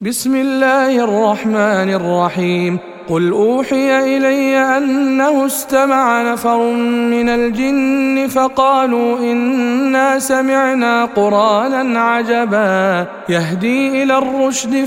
بسم الله الرحمن الرحيم. قل أوحي إلي أنه استمع نفر من الجن فقالوا إنا سمعنا قرآنا عجبا يهدي إلى الرشد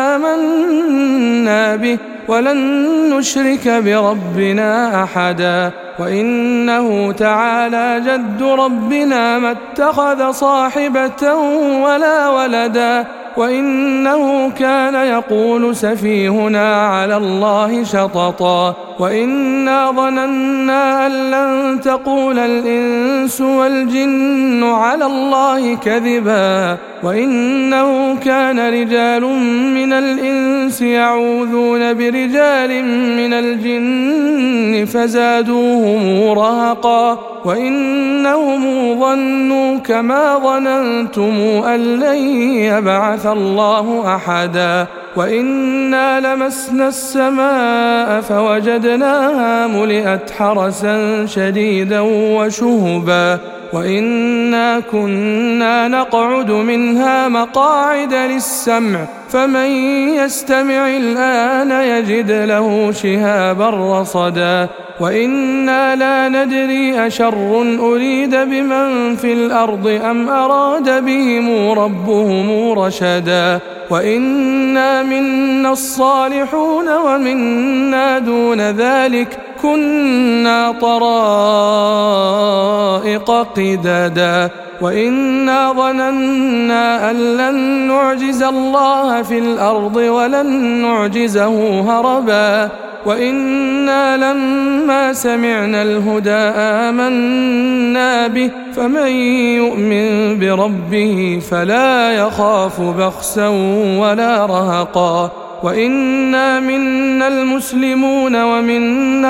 فآمنا به ولن نشرك بربنا أحدا وإنه تعالى جد ربنا ما اتخذ صاحبة ولا ولدا وإنه كان يقول سفيهنا على الله شططا وإنا ظننا أن لن تقول الإنس والجن على الله كذبا وإنه كان رجال من الإنس يعوذون برجال من الجن فزادوهم رهقا وإنهم ظنوا كما ظننتم أن لن يبعث الله أحدا وإنا لمسنا السماء فوجدناها ملئت حرسا شديدا وشهبا وإنا كنا نقعد منها مقاعد للسمع فمن يستمع الآن يجد له شهابا رصدا وإنا لا ندري أشر أريد بمن في الأرض أم أراد بهم ربهم رشدا وإنا منا الصالحون ومنا دون ذلك كنا طرائق قددا وإنا ظننا أن لن نعجز الله في الأرض ولن نعجزه هربا وإنا لما سمعنا الهدى آمنا به فمن يؤمن بربه فلا يخاف بخسا ولا رهقا وإنا منا المسلمون ومنا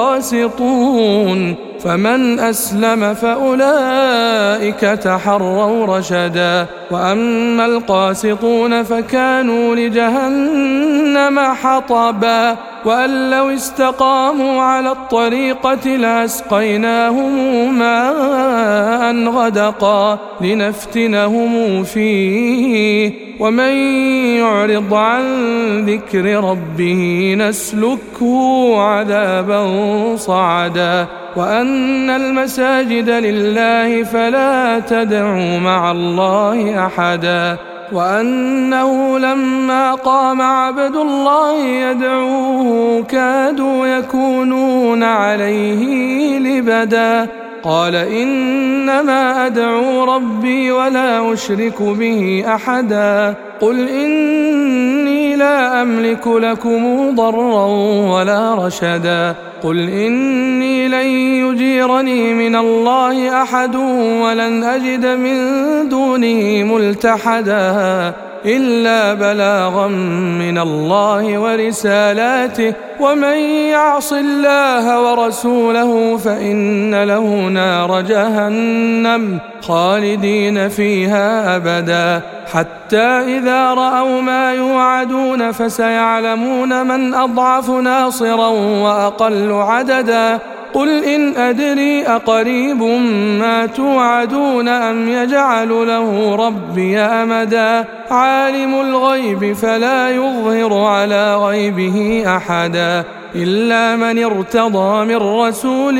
القاسطون فمن أسلم فأولئك تحروا رشدا وأما القاسطون فكانوا لجهنم حطبا وأن لو استقاموا على الطريقة لأسقيناهم ماء غدقا لنفتنهم فيه ومن يعرض عن ذكر ربه نسلكه عذابا صعدا وأن المساجد لله فلا تدعوا مع الله أحدا وأنه لما قام عبد الله يدعوه كادوا يكونون عليه لبدا قال إنما أدعو ربي ولا أشرك به أحدا قل إني لا أملك لكم ضرا ولا رشدا قل إني لن يجيرني من الله أحد ولن أجد من دونه ملتحدا إلا بلاغا من الله ورسالاته ومن يعص الله ورسوله فإن له نار جهنم خالدين فيها أبدا حتى إذا رأوا ما يوعدون فسيعلمون من أضعف ناصرا وأقل عددا قل إن أدري أقريب ما توعدون أم يجعل له ربي أمدا عالم الغيب فلا يظهر على غيبه أحدا إلا من ارتضى من رسول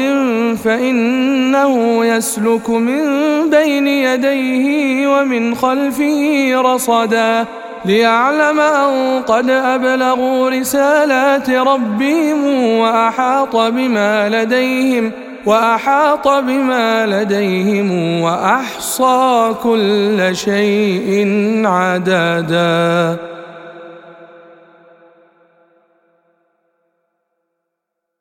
فإنه يسلك من بين يديه ومن خلفه رصدا ليعلم أن قد أبلغوا رسالات ربهم وأحاط بما لديهم وأحصى كل شيء عددا.